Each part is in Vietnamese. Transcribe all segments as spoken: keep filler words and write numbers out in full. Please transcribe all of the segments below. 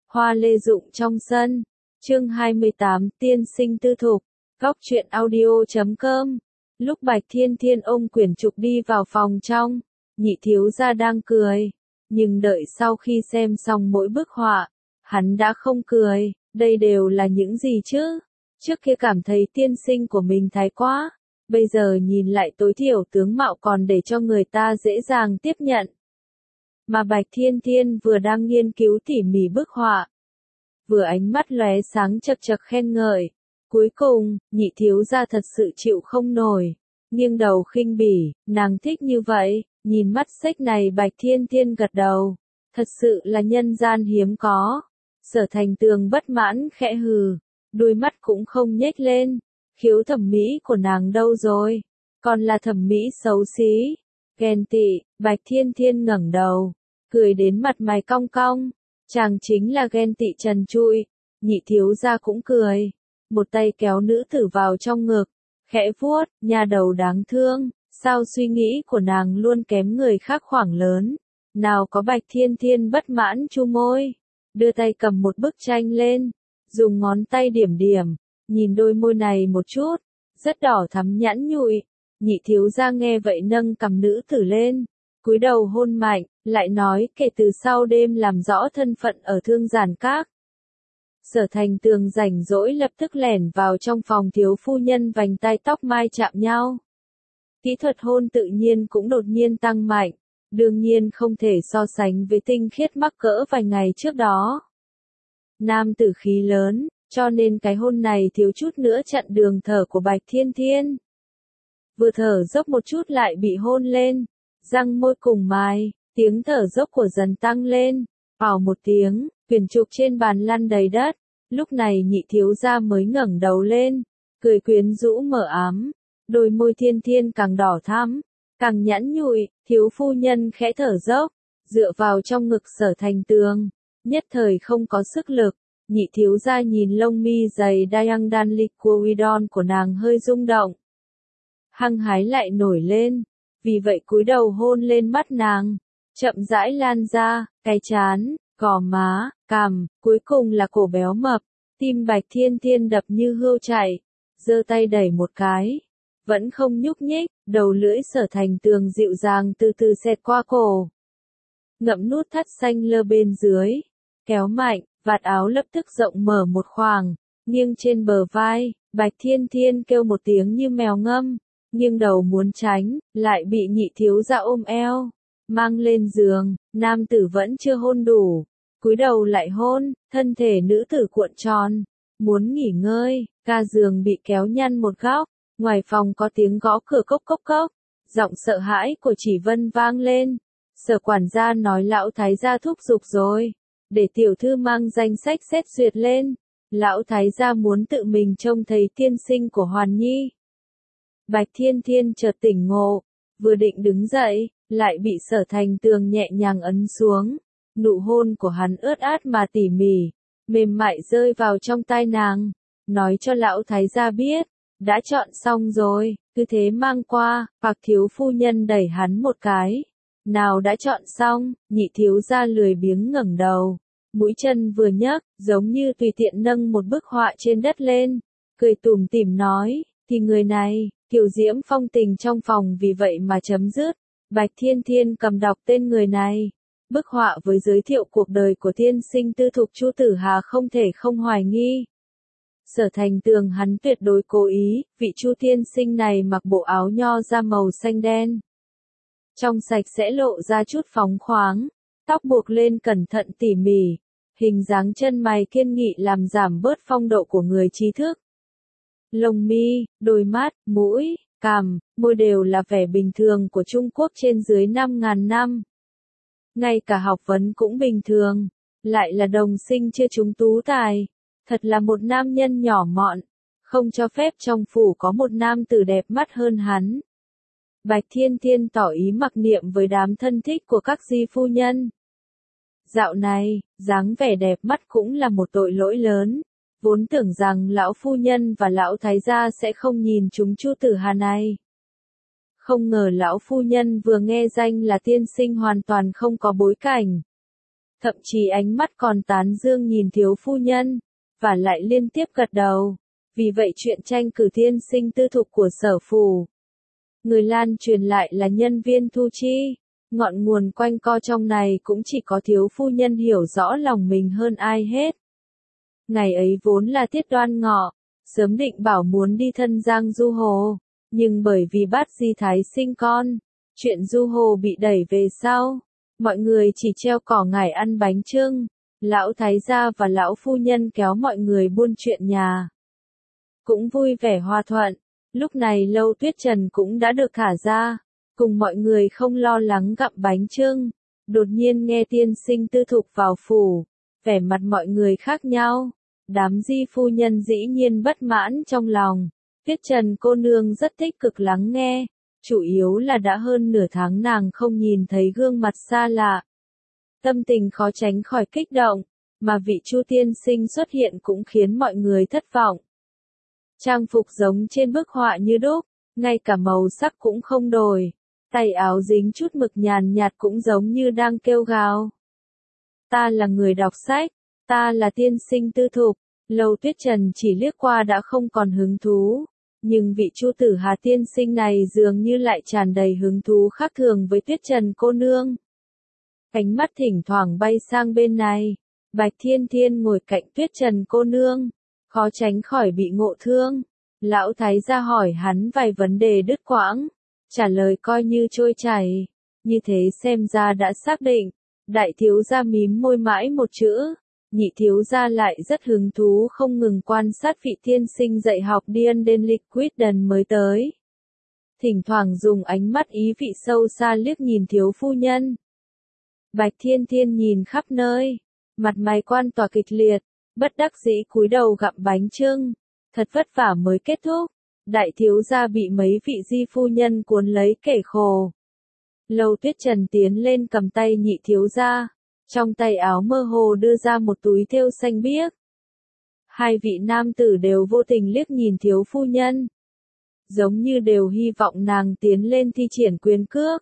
Hoa lê rụng trong sân. Chương hai mươi tám, tiên sinh tư thục. Góc truyện audio chấm com. Lúc Bạch Thiên Thiên ôm quyển trục đi vào phòng trong, nhị thiếu gia đang cười. Nhưng đợi sau khi xem xong mỗi bức họa, hắn đã không cười. Đây đều là những gì chứ? Trước kia cảm thấy tiên sinh của mình thái quá. Bây giờ nhìn lại tối thiểu tướng mạo còn để cho người ta dễ dàng tiếp nhận. Mà Bạch Thiên Thiên vừa đang nghiên cứu tỉ mỉ bức họa, vừa ánh mắt lóe sáng chật chật khen ngợi. Cuối cùng, nhị thiếu gia thật sự chịu không nổi, nghiêng đầu khinh bỉ, nàng thích như vậy. Nhìn mắt xếch này Bạch Thiên Thiên gật đầu, thật sự là nhân gian hiếm có. Sở Thành Tường bất mãn khẽ hừ, đuôi mắt cũng không nhếch lên. Khiếu thẩm mỹ của nàng đâu rồi? Còn là thẩm mỹ xấu xí. Ghen tị. Bạch Thiên Thiên ngẩng đầu, cười đến mặt mày cong cong. Chàng chính là ghen tị trần trụi. Nhị thiếu gia cũng cười, một tay kéo nữ tử vào trong ngực, khẽ vuốt, nha đầu đáng thương. Sao suy nghĩ của nàng luôn kém người khác khoảng lớn? Nào có. Bạch Thiên Thiên bất mãn chu môi, đưa tay cầm một bức tranh lên, dùng ngón tay điểm điểm, nhìn đôi môi này một chút, rất đỏ thắm nhẵn nhụi. Nhị thiếu gia nghe vậy nâng cầm nữ tử lên, cúi đầu hôn mạnh, lại nói kể từ sau đêm làm rõ thân phận ở Thương Giản Các. Sở Thành Tường rảnh rỗi lập tức lẻn vào trong phòng thiếu phu nhân vành tai tóc mai chạm nhau. Kỹ thuật hôn tự nhiên cũng đột nhiên tăng mạnh, đương nhiên không thể so sánh với tinh khiết mắc cỡ vài ngày trước đó. Nam tử khí lớn, cho nên cái hôn này thiếu chút nữa chặn đường thở của Bạch Thiên Thiên. Vừa thở dốc một chút lại bị hôn lên, răng môi cùng mài, tiếng thở dốc của dần tăng lên, ảo một tiếng, quyển trục trên bàn lăn đầy đất. Lúc này nhị thiếu gia mới ngẩng đầu lên, cười quyến rũ mờ ám, đôi môi Thiên Thiên càng đỏ thắm, càng nhẵn nhụi. Thiếu phu nhân khẽ thở dốc, dựa vào trong ngực Sở Thành Tường, nhất thời không có sức lực. Nhị thiếu gia nhìn lông mi dày Dayang Dan Liquidon của nàng hơi rung động, hăng hái lại nổi lên, vì vậy cúi đầu hôn lên mắt nàng, chậm rãi lan ra, cái trán, gò má, cằm, cuối cùng là cổ béo mập. Tim Bạch Thiên Thiên đập như hươu chạy, giơ tay đẩy một cái, vẫn không nhúc nhích. Đầu lưỡi Sở Thành Tường dịu dàng từ từ xẹt qua cổ, ngậm nút thắt xanh lơ bên dưới, kéo mạnh, vạt áo lập tức rộng mở một khoảng, nghiêng trên bờ vai. Bạch Thiên Thiên kêu một tiếng như mèo ngâm, nghiêng đầu muốn tránh, lại bị nhị thiếu gia ôm eo, mang lên giường. Nam tử vẫn chưa hôn đủ, cúi đầu lại hôn, thân thể nữ tử cuộn tròn, muốn nghỉ ngơi. Ga giường bị kéo nhăn một góc, ngoài phòng có tiếng gõ cửa cốc cốc cốc, giọng sợ hãi của Chỉ Vân vang lên. Sở quản gia nói lão thái gia thúc giục rồi, để tiểu thư mang danh sách xét duyệt lên. Lão thái gia muốn tự mình trông thấy tiên sinh của Hoàn Nhi. Bạch Thiên Thiên chợt tỉnh ngộ, vừa định đứng dậy, lại bị Sở Thành Tường nhẹ nhàng ấn xuống. Nụ hôn của hắn ướt át mà tỉ mỉ, mềm mại rơi vào trong tai nàng, nói cho lão thái gia biết, đã chọn xong rồi, cứ thế mang qua. Bạc thiếu phu nhân đẩy hắn một cái, nào đã chọn xong. Nhị thiếu gia lười biếng ngẩng đầu, mũi chân vừa nhấc, giống như tùy tiện nâng một bức họa trên đất lên, cười tủm tỉm nói, thì người này, kiều diễm phong tình trong phòng vì vậy mà chấm dứt. Bạch Thiên Thiên cầm đọc tên người này, bức họa với giới thiệu cuộc đời của tiên sinh tư thục Chu Tử Hà không thể không hoài nghi. Sở Thành Tường hắn tuyệt đối cố ý, vị Chu tiên sinh này mặc bộ áo nho da màu xanh đen, trong sạch sẽ lộ ra chút phóng khoáng, tóc buộc lên cẩn thận tỉ mỉ, hình dáng chân mày kiên nghị làm giảm bớt phong độ của người trí thức. Lông mi, đôi mắt, mũi, cằm, môi đều là vẻ bình thường của Trung Quốc trên dưới năm ngàn năm. Ngay cả học vấn cũng bình thường, lại là đồng sinh chưa trúng tú tài. Thật là một nam nhân nhỏ mọn, không cho phép trong phủ có một nam tử đẹp mắt hơn hắn. Bạch Thiên Thiên tỏ ý mặc niệm với đám thân thích của các di phu nhân. Dạo này, dáng vẻ đẹp mắt cũng là một tội lỗi lớn. Vốn tưởng rằng lão phu nhân và lão thái gia sẽ không nhìn chúng Chu Tử Hà này. Không ngờ lão phu nhân vừa nghe danh là tiên sinh hoàn toàn không có bối cảnh. thậm chí ánh mắt còn tán dương nhìn thiếu phu nhân, và lại liên tiếp gật đầu. Vì vậy chuyện tranh cử tiên sinh tư thục của Sở phủ, người lan truyền lại là nhân viên thu chi. Ngọn nguồn quanh co trong này cũng chỉ có thiếu phu nhân hiểu rõ lòng mình hơn ai hết. Ngày ấy vốn là tiết Đoan Ngọ, sớm định bảo muốn đi thân Giang Du Hồ, nhưng bởi vì Bát Di Thái sinh con, chuyện Du Hồ bị đẩy về sau. Mọi người chỉ treo cỏ ngải ăn bánh chưng, lão thái gia và lão phu nhân kéo mọi người buôn chuyện nhà. Cũng vui vẻ hòa thuận, lúc này Lâu Tuyết Trần cũng đã được thả ra, cùng mọi người không lo lắng gặm bánh chưng. Đột nhiên nghe tiên sinh tư thục vào phủ, vẻ mặt mọi người khác nhau. Đám Di phu nhân dĩ nhiên bất mãn trong lòng. Tuyết Trần cô nương rất tích cực lắng nghe, chủ yếu là đã hơn nửa tháng nàng không nhìn thấy gương mặt xa lạ. Tâm tình khó tránh khỏi kích động, mà vị Chu tiên sinh xuất hiện cũng khiến mọi người thất vọng. Trang phục giống trên bức họa như đúc, ngay cả màu sắc cũng không đổi. Tay áo dính chút mực nhàn nhạt cũng giống như đang kêu gào. Ta là người đọc sách, ta là tiên sinh tư thục. Lâu Tuyết Trần chỉ liếc qua đã không còn hứng thú, nhưng vị Chu Tử Hà tiên sinh này dường như lại tràn đầy hứng thú khác thường với Tuyết Trần cô nương. Ánh mắt thỉnh thoảng bay sang bên này, Bạch Thiên Thiên ngồi cạnh Tuyết Trần cô nương, khó tránh khỏi bị ngộ thương. Lão thái gia hỏi hắn vài vấn đề đứt quãng, trả lời coi như trôi chảy, như thế xem ra đã xác định. Đại thiếu gia mím môi mãi một chữ, nhị thiếu gia lại rất hứng thú không ngừng quan sát vị tiên sinh dạy học điên đến liquid đần mới tới. Thỉnh thoảng dùng ánh mắt ý vị sâu xa liếc nhìn thiếu phu nhân. Bạch Thiên Thiên nhìn khắp nơi, mặt mày quan tỏa kịch liệt, bất đắc dĩ cúi đầu gặm bánh chưng, thật vất vả mới kết thúc. Đại thiếu gia bị mấy vị Di phu nhân cuốn lấy kể khổ. Lâu Tuyết Trần tiến lên cầm tay nhị thiếu gia, trong tay áo mơ hồ đưa ra một túi thêu xanh biếc. Hai vị nam tử đều vô tình liếc nhìn thiếu phu nhân, giống như đều hy vọng nàng tiến lên thi triển quyền cước.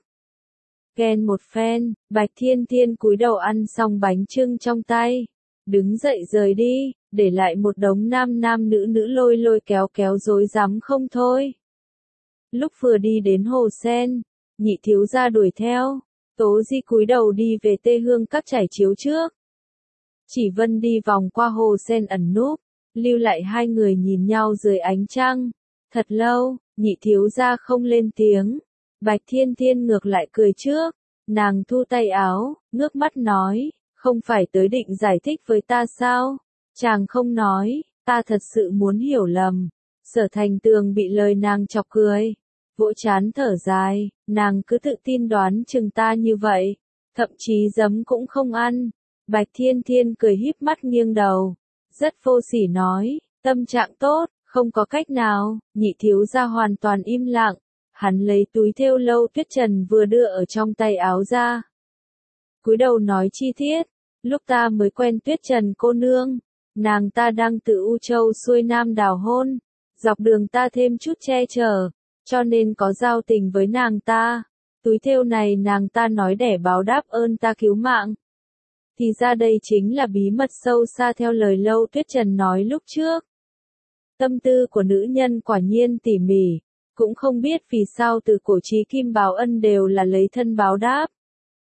Ghen một phen, Bạch Thiên Thiên cúi đầu ăn xong bánh chưng trong tay, đứng dậy rời đi, để lại một đống nam nam nữ nữ lôi lôi kéo kéo rối rắm không thôi. Lúc vừa đi đến hồ sen, nhị thiếu gia đuổi theo, Tố Di cúi đầu đi về Tê Hương các trải chiếu trước. Chỉ Vân đi vòng qua hồ sen ẩn núp, lưu lại hai người nhìn nhau dưới ánh trăng. Thật lâu, nhị thiếu gia không lên tiếng. Bạch Thiên Thiên ngược lại cười trước, nàng thu tay áo, ngước mắt nói, không phải tới định giải thích với ta sao? Chàng không nói, ta thật sự muốn hiểu lầm. Sở Thành Tường bị lời nàng chọc cười, vỗ chán thở dài, nàng cứ tự tin đoán chừng ta như vậy, thậm chí giấm cũng không ăn. Bạch Thiên Thiên cười híp mắt nghiêng đầu, rất vô sỉ nói, tâm trạng tốt, không có cách nào. Nhị thiếu gia hoàn toàn im lặng, hắn lấy túi thêu Lâu Tuyết Trần vừa đưa ở trong tay áo ra. Cúi đầu nói chi tiết, lúc ta mới quen Tuyết Trần cô nương, nàng ta đang từ U Châu xuôi Nam đào hôn, dọc đường ta thêm chút che chở, cho nên có giao tình với nàng ta. Túi thêu này nàng ta nói để báo đáp ơn ta cứu mạng. Thì ra đây chính là bí mật sâu xa theo lời Lâu Tuyết Trần nói lúc trước. Tâm tư của nữ nhân quả nhiên tỉ mỉ, cũng không biết vì sao từ cổ chí kim báo ân đều là lấy thân báo đáp.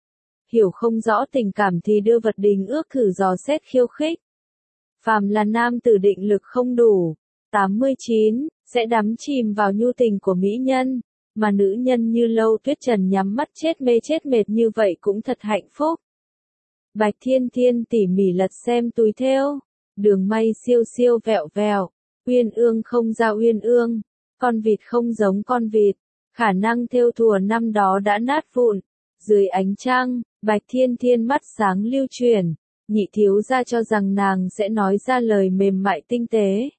Hiểu không rõ tình cảm thì đưa vật đình ước thử dò xét khiêu khích. Phàm là nam tử định lực không đủ, tám mươi chín, sẽ đắm chìm vào nhu tình của mỹ nhân, mà nữ nhân như Lâu Tuyết Trần nhắm mắt chết mê chết mệt như vậy cũng thật hạnh phúc. Bạch Thiên Thiên tỉ mỉ lật xem túi thêu, đường may siêu siêu vẹo vẹo, uyên ương không ra uyên ương, con vịt không giống con vịt, khả năng thêu thùa năm đó đã nát vụn. Dưới ánh trăng, Bạch Thiên Thiên mắt sáng lưu chuyển, nhị thiếu gia cho rằng nàng sẽ nói ra lời mềm mại tinh tế.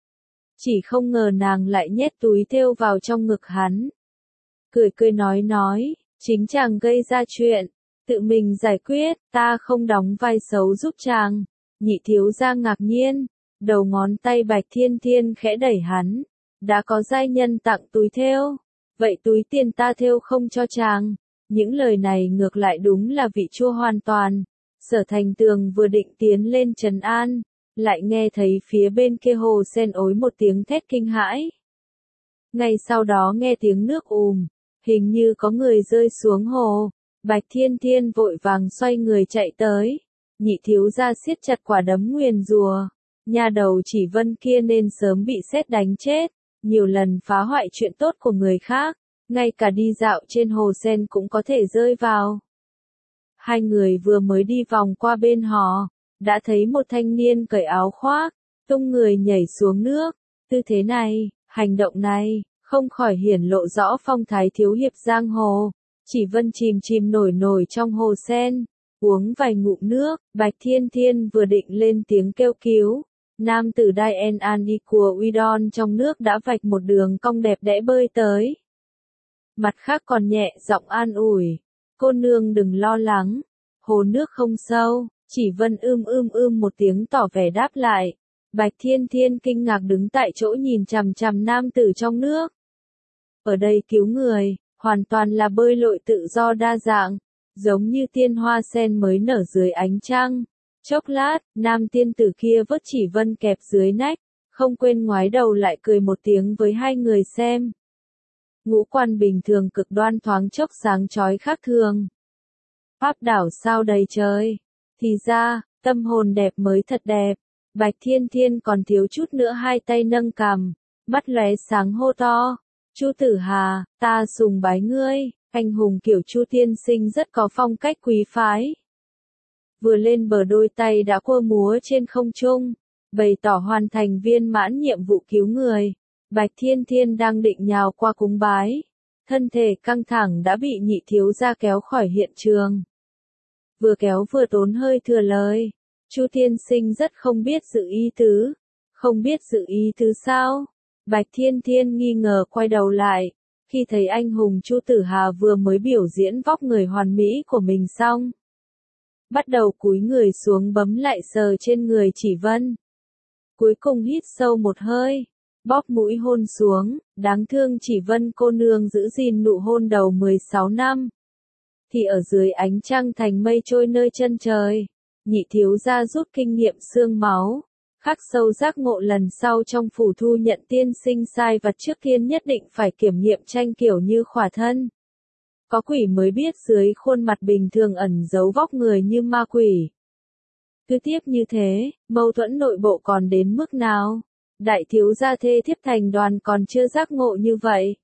Chỉ không ngờ nàng lại nhét túi thêu vào trong ngực hắn. Cười cười nói nói, chính chàng gây ra chuyện, tự mình giải quyết, ta không đóng vai xấu giúp chàng. Nhị thiếu gia ngạc nhiên, đầu ngón tay Bạch Thiên Thiên khẽ đẩy hắn, đã có giai nhân tặng túi thêu, vậy túi tiền ta thêu không cho chàng. Những lời này ngược lại đúng là vị chua hoàn toàn. Sở Thành Tường vừa định tiến lên trấn an, lại nghe thấy phía bên kia hồ sen ối một tiếng thét kinh hãi. Ngay sau đó nghe tiếng nước ùm, hình như có người rơi xuống hồ. Bạch Thiên Thiên vội vàng xoay người chạy tới. Nhị thiếu gia siết chặt quả đấm nguyền rùa. Nhà đầu Chỉ Vân kia nên sớm bị sét đánh chết, nhiều lần phá hoại chuyện tốt của người khác, ngay cả đi dạo trên hồ sen cũng có thể rơi vào. Hai người vừa mới đi vòng qua bên họ, đã thấy một thanh niên cởi áo khoác, tung người nhảy xuống nước. Tư thế này, hành động này, không khỏi hiển lộ rõ phong thái thiếu hiệp giang hồ. Chỉ Vân chìm chìm nổi nổi trong hồ sen, uống vài ngụm nước, Bạch Thiên Thiên vừa định lên tiếng kêu cứu. Nam tử Daen Ani của Uidon trong nước đã vạch một đường cong đẹp đẽ bơi tới. Mặt khác còn nhẹ giọng an ủi, cô nương đừng lo lắng, hồ nước không sâu. Chỉ Vân ưm ưm ưm một tiếng tỏ vẻ đáp lại. Bạch Thiên Thiên kinh ngạc đứng tại chỗ nhìn chằm chằm nam tử trong nước. Ở đây cứu người, hoàn toàn là bơi lội tự do đa dạng, giống như tiên hoa sen mới nở dưới ánh trăng. Chốc lát, nam tiên tử kia vớt Chỉ Vân kẹp dưới nách, không quên ngoái đầu lại cười một tiếng với hai người xem. Ngũ quan bình thường cực đoan thoáng chốc sáng chói khác thường. Pháp đảo sao đầy trời. Thì ra, tâm hồn đẹp mới thật đẹp. Bạch Thiên Thiên còn thiếu chút nữa hai tay nâng cằm, mắt lóe sáng hô to. Chu Tử Hà, ta sùng bái ngươi, anh hùng kiểu Chu tiên sinh rất có phong cách quý phái. Vừa lên bờ đôi tay đã quơ múa trên không trung, bày tỏ hoàn thành viên mãn nhiệm vụ cứu người. Bạch Thiên Thiên đang định nhào qua cúng bái, thân thể căng thẳng đã bị nhị thiếu gia kéo khỏi hiện trường. Vừa kéo vừa tốn hơi thừa lời, Chu tiên sinh rất không biết sự ý tứ. Không biết sự ý tứ sao? Bạch Thiên Thiên nghi ngờ quay đầu lại, khi thấy anh hùng Chu Tử Hà vừa mới biểu diễn vóc người hoàn mỹ của mình xong. Bắt đầu cúi người xuống bấm lại sờ trên người Chỉ Vân. Cuối cùng hít sâu một hơi, bóp mũi hôn xuống, đáng thương Chỉ Vân cô nương giữ gìn nụ hôn đầu mười sáu năm. Thì ở dưới ánh trăng thành mây trôi nơi chân trời, nhị thiếu gia rút kinh nghiệm xương máu. Khắc sâu giác ngộ lần sau trong phủ thu nhận tiên sinh sai vặt trước tiên nhất định phải kiểm nghiệm tranh kiểu như khỏa thân. Có quỷ mới biết dưới khuôn mặt bình thường ẩn giấu vóc người như ma quỷ. Cứ tiếp như thế, mâu thuẫn nội bộ còn đến mức nào? Đại thiếu gia thê thiếp thành đoàn còn chưa giác ngộ như vậy.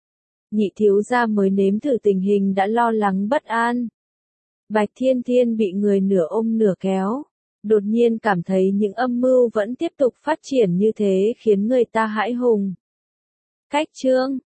Nhị thiếu gia mới nếm thử tình hình đã lo lắng bất an. Bạch Thiên Thiên bị người nửa ôm nửa kéo. Đột nhiên cảm thấy những âm mưu vẫn tiếp tục phát triển như thế khiến người ta hãi hùng. Cách chương